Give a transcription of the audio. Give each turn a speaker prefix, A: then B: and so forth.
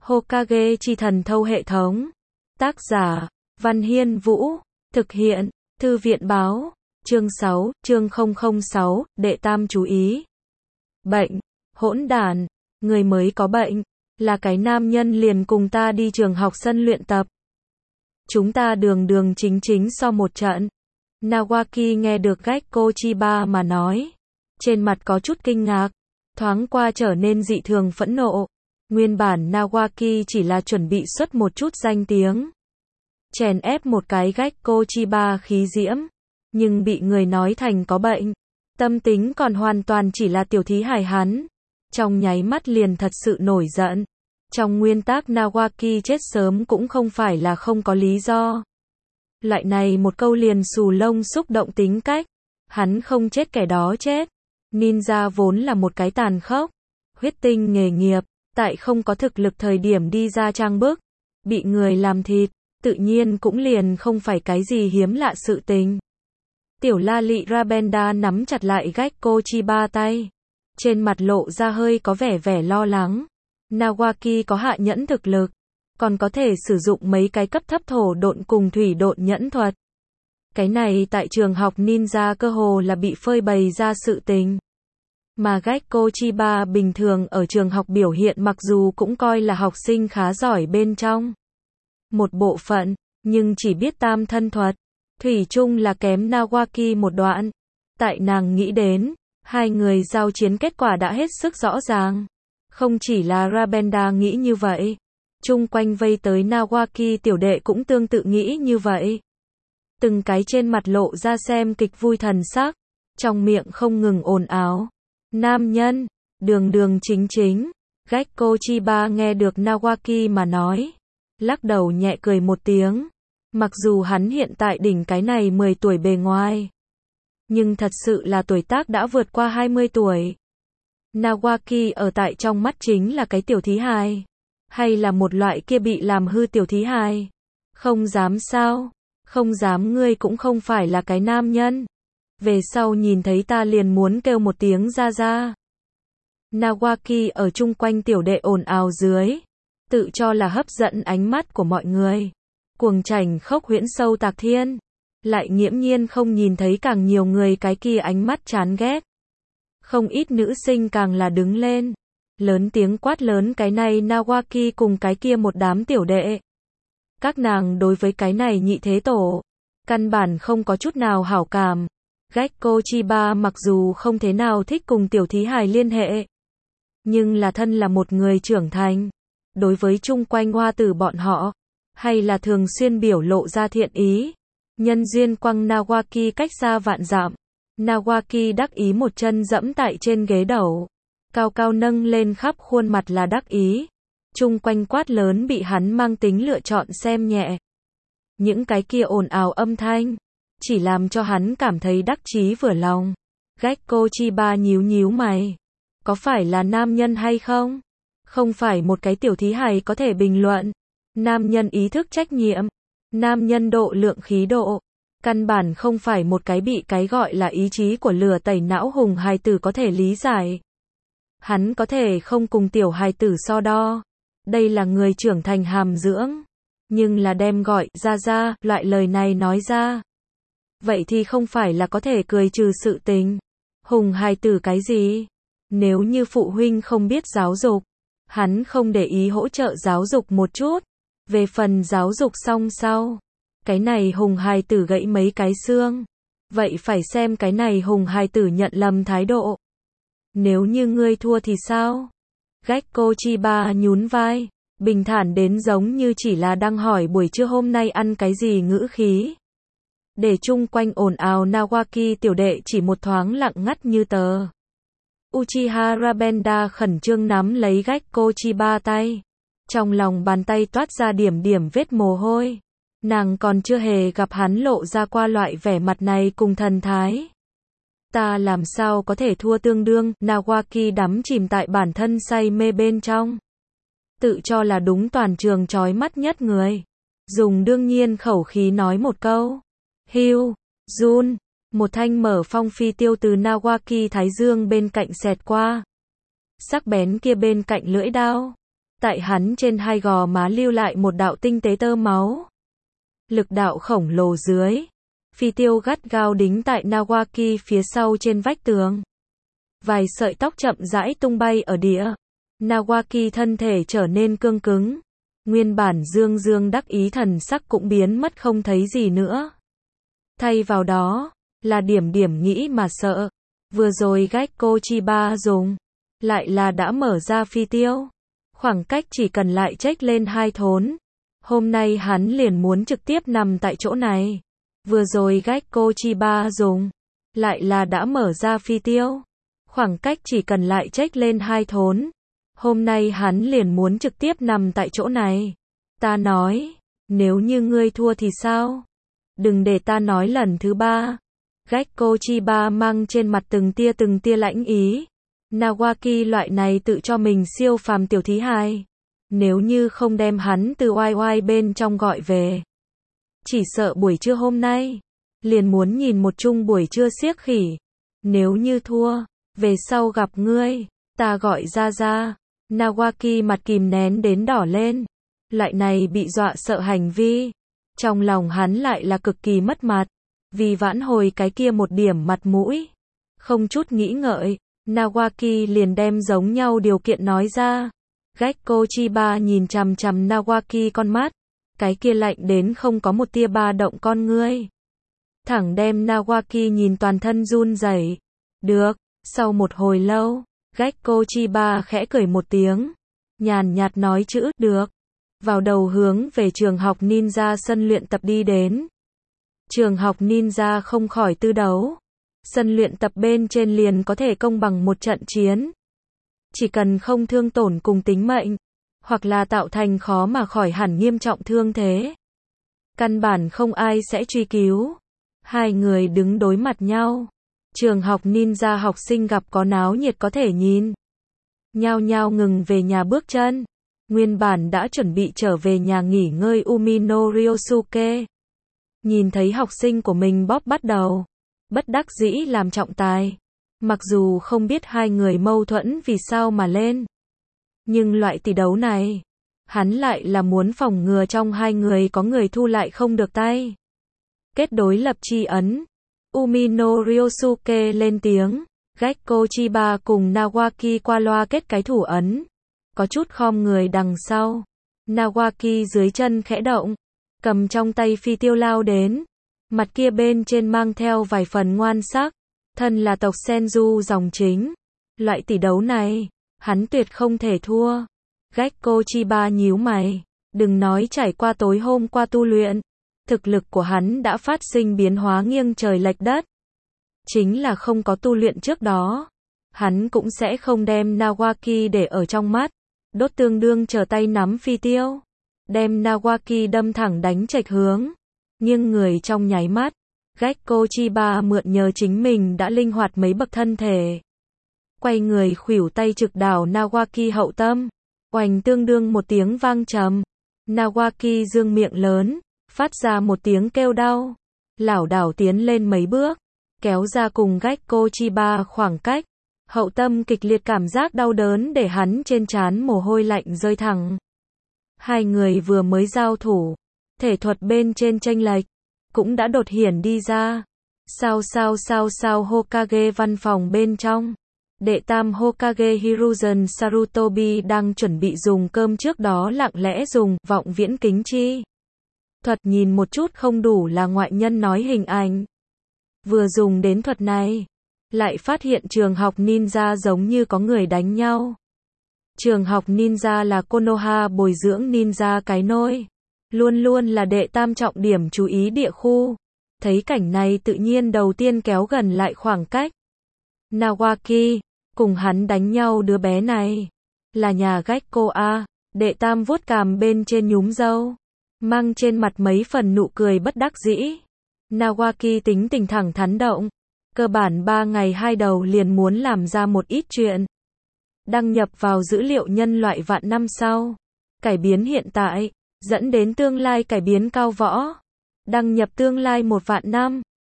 A: Hokage chi thần thâu hệ thống. Tác giả, Văn Hiên Vũ. Thực hiện, Thư viện báo. Chương 6, chương 006, đệ tam chú ý. Bệnh, hỗn đản, người mới có bệnh, là cái nam nhân liền cùng ta đi trường học sân luyện tập. Chúng ta đường đường chính chính so một trận. Nawaki nghe được Gekko Chiba mà nói. Trên mặt có chút kinh ngạc, thoáng qua trở nên dị thường phẫn nộ. Nguyên bản Nawaki chỉ là chuẩn bị xuất một chút danh tiếng. Chèn ép một cái Gekko Chiba khí diễm. Nhưng bị người nói thành có bệnh. Tâm tính còn hoàn toàn chỉ là tiểu thí hài hắn. Trong nháy mắt liền thật sự nổi giận. Trong nguyên tắc Nawaki chết sớm cũng không phải là không có lý do. Loại này một câu liền xù lông xúc động tính cách. Hắn không chết kẻ đó chết. Ninja vốn là một cái tàn khốc. Huyết tinh nghề nghiệp. Tại không có thực lực thời điểm đi ra trang bức. Bị người làm thịt. Tự nhiên cũng liền không phải cái gì hiếm lạ sự tình. Tiểu la lị Rabenda nắm chặt lại Gekko Chiba tay. Trên mặt lộ ra hơi có vẻ lo lắng. Nawaki có hạ nhẫn thực lực. Còn có thể sử dụng mấy cái cấp thấp thổ độn cùng thủy độn nhẫn thuật. Cái này tại trường học ninja cơ hồ là bị phơi bày ra sự tình. Mà Gekko Chiba bình thường ở trường học biểu hiện mặc dù cũng coi là học sinh khá giỏi bên trong một bộ phận, nhưng chỉ biết tam thân thuật. Thủy chung là kém Nawaki một đoạn. Tại nàng nghĩ đến, hai người giao chiến kết quả đã hết sức rõ ràng. Không chỉ là Rabenda nghĩ như vậy. Chung quanh vây tới Nawaki tiểu đệ cũng tương tự nghĩ như vậy. Từng cái trên mặt lộ ra xem kịch vui thần sắc. Trong miệng không ngừng ồn ào. Nam nhân, đường đường chính chính. Gekko Chiba nghe được Nawaki mà nói. Lắc đầu nhẹ cười một tiếng. Mặc dù hắn hiện tại đỉnh cái này 10 tuổi bề ngoài. Nhưng thật sự là tuổi tác đã vượt qua 20 tuổi. Nawaki ở tại trong mắt chính là cái tiểu thí hài. Hay là một loại kia bị làm hư tiểu thí hài. Không dám sao. Không dám ngươi cũng không phải là cái nam nhân. Về sau nhìn thấy ta liền muốn kêu một tiếng ra ra. Nawaki ở chung quanh tiểu đệ ồn ào dưới. Tự cho là hấp dẫn ánh mắt của mọi người. Cuồng chảnh khốc huyễn sâu tạc thiên. Lại nghiễm nhiên không nhìn thấy càng nhiều người cái kia ánh mắt chán ghét. Không ít nữ sinh càng là đứng lên. Lớn tiếng quát lớn cái này Nawaki cùng cái kia một đám tiểu đệ. Các nàng đối với cái này nhị thế tổ. Căn bản không có chút nào hảo cảm. Gekko Chiba mặc dù không thế nào thích cùng tiểu thí hài liên hệ. Nhưng là thân là một người trưởng thành. Đối với chung quanh hoa tử bọn họ. Hay là thường xuyên biểu lộ ra thiện ý. Nhân duyên quăng Nawaki cách xa vạn dặm. Nawaki đắc ý một chân dẫm tại trên ghế đầu. Cao cao nâng lên khắp khuôn mặt là đắc ý. Chung quanh quát lớn bị hắn mang tính lựa chọn xem nhẹ. Những cái kia ồn ào âm thanh. Chỉ làm cho hắn cảm thấy đắc chí vừa lòng. Gekko Chiba nhíu mày. Có phải là nam nhân hay không? Không phải một cái tiểu thí hài có thể bình luận. Nam nhân ý thức trách nhiệm. Nam nhân độ lượng khí độ. Căn bản không phải một cái bị cái gọi là ý chí của lửa tẩy não hùng hài tử có thể lý giải. Hắn có thể không cùng tiểu hài tử so đo. Đây là người trưởng thành hàm dưỡng. Nhưng là đem gọi ra loại lời này nói ra. Vậy thì không phải là có thể cười trừ sự tình. Hùng hài tử cái gì? Nếu như phụ huynh không biết giáo dục. Hắn không để ý hỗ trợ giáo dục một chút. Về phần giáo dục xong sau. Cái này hùng hài tử gãy mấy cái xương. Vậy phải xem cái này hùng hài tử nhận lầm thái độ. Nếu như ngươi thua thì sao? Gekko Chiba nhún vai. Bình thản đến giống như chỉ là đang hỏi buổi trưa hôm nay ăn cái gì ngữ khí. Để chung quanh ồn ào Nawaki tiểu đệ chỉ một thoáng lặng ngắt như tờ. Uchiha Rabenda khẩn trương nắm lấy Gekko Chiba tay. Trong lòng bàn tay toát ra điểm vết mồ hôi. Nàng còn chưa hề gặp hắn lộ ra qua loại vẻ mặt này cùng thần thái. Ta làm sao có thể thua tương đương, Nawaki đắm chìm tại bản thân say mê bên trong. Tự cho là đúng toàn trường chói mắt nhất người. Dùng đương nhiên khẩu khí nói một câu. Hưu, Jun, một thanh mở phong phi tiêu từ Nawaki thái dương bên cạnh xẹt qua. Sắc bén kia bên cạnh lưỡi đao. Tại hắn trên hai gò má lưu lại một đạo tinh tế tơ máu. Lực đạo khổng lồ dưới. Phi tiêu gắt gao đính tại Nawaki phía sau trên vách tường. Vài sợi tóc chậm rãi tung bay ở địa. Nawaki thân thể trở nên cương cứng. Nguyên bản dương dương đắc ý thần sắc cũng biến mất không thấy gì nữa. Thay vào đó, là điểm điểm nghĩ mà sợ. Vừa rồi Gekko Chiba dùng, lại là đã mở ra phi tiêu. Khoảng cách chỉ cần lại chếch lên 2 thốn. Hôm nay hắn liền muốn trực tiếp nằm tại chỗ này. Vừa rồi Gekko Chiba dùng, lại là đã mở ra phi tiêu. Khoảng cách chỉ cần lại chếch lên 2 thốn. Hôm nay hắn liền muốn trực tiếp nằm tại chỗ này. Ta nói, nếu như ngươi thua thì sao? Đừng để ta nói lần thứ 3. Gekko Chiba mang trên mặt từng tia lãnh ý. Nawaki loại này tự cho mình siêu phàm tiểu thí hài. Nếu như không đem hắn từ oai oai bên trong gọi về. Chỉ sợ buổi trưa hôm nay, liền muốn nhìn một chung buổi trưa xiếc khỉ. Nếu như thua, về sau gặp ngươi, ta gọi ra. Nawaki mặt kìm nén đến đỏ lên. Loại này bị dọa sợ hành vi. Trong lòng hắn lại là cực kỳ mất mặt. Vì vãn hồi cái kia một điểm mặt mũi. Không chút nghĩ ngợi, Nawaki liền đem giống nhau điều kiện nói ra. Gekko Chiba nhìn chằm chằm Nawaki con mắt. Cái kia lạnh đến không có một tia ba động con ngươi. Thẳng đem Nawaki nhìn toàn thân run rẩy. Được, sau một hồi lâu, Gekko Chiba khẽ cười một tiếng. Nhàn nhạt nói chữ được. Vào đầu hướng về trường học ninja sân luyện tập đi đến. Trường học ninja không khỏi tư đấu. Sân luyện tập bên trên liền có thể công bằng một trận chiến. Chỉ cần không thương tổn cùng tính mệnh, hoặc là tạo thành khó mà khỏi hẳn nghiêm trọng thương thế. Căn bản không ai sẽ truy cứu. Hai người đứng đối mặt nhau. Trường học ninja học sinh gặp có náo nhiệt có thể nhìn. Nhao nhao ngừng về nhà bước chân. Nguyên bản đã chuẩn bị trở về nhà nghỉ ngơi Umino Ryosuke. Nhìn thấy học sinh của mình bóp bắt đầu. Bất đắc dĩ làm trọng tài. Mặc dù không biết hai người mâu thuẫn vì sao mà lên. Nhưng loại tỷ đấu này, hắn lại là muốn phòng ngừa trong hai người có người thu lại không được tay. Kết đối lập chi ấn. Umino Ryosuke lên tiếng. Gekko Chiba cùng Nawaki qua loa kết cái thủ ấn. Có chút khom người đằng sau. Nawaki dưới chân khẽ động. Cầm trong tay phi tiêu lao đến. Mặt kia bên trên mang theo vài phần ngoan sắc. Thân là tộc Senju dòng chính. Loại tỷ đấu này, hắn tuyệt không thể thua. Gekko Chiba nhíu mày. Đừng nói trải qua tối hôm qua tu luyện. Thực lực của hắn đã phát sinh biến hóa nghiêng trời lệch đất. Chính là không có tu luyện trước đó. Hắn cũng sẽ không đem Nawaki để ở trong mắt. Đốt tương đương trở tay nắm phi tiêu. Đem Nawaki đâm thẳng đánh chệch hướng. Nhưng người trong nháy mắt. Gekko Chiba mượn nhờ chính mình đã linh hoạt mấy bậc thân thể. Quay người khuỷu tay trực đảo Nawaki hậu tâm. Oành tương đương một tiếng vang trầm. Nawaki dương miệng lớn. Phát ra một tiếng kêu đau. Lảo đảo tiến lên mấy bước. Kéo ra cùng Gekko Chiba khoảng cách. Hậu tâm kịch liệt cảm giác đau đớn để hắn trên trán mồ hôi lạnh rơi thẳng. Hai người vừa mới giao thủ. Thể thuật bên trên chênh lệch. Cũng đã đột hiển đi ra. Sao Hokage văn phòng bên trong. Đệ tam Hokage Hiruzen Sarutobi đang chuẩn bị dùng cơm trước đó lặng lẽ dùng vọng viễn kính chi. Thuật nhìn một chút không đủ là ngoại nhân nói hình ảnh. Vừa dùng đến thuật này. Lại phát hiện trường học ninja giống như có người đánh nhau. Trường học ninja là Konoha bồi dưỡng ninja cái nôi. Luôn luôn là đệ tam trọng điểm chú ý địa khu. Thấy cảnh này tự nhiên đầu tiên kéo gần lại khoảng cách. Nawaki, cùng hắn đánh nhau đứa bé này. Là nhà Gekko A. Đệ tam vuốt cằm bên trên nhúm râu. Mang trên mặt mấy phần nụ cười bất đắc dĩ. Nawaki tính tình thẳng thắn động. Cơ bản 3 ngày 2 đầu liền muốn làm ra một ít chuyện. Đăng nhập vào dữ liệu nhân loại vạn năm sau. Cải biến hiện tại. Dẫn đến tương lai cải biến cao võ. Đăng nhập tương lai 1 vạn năm.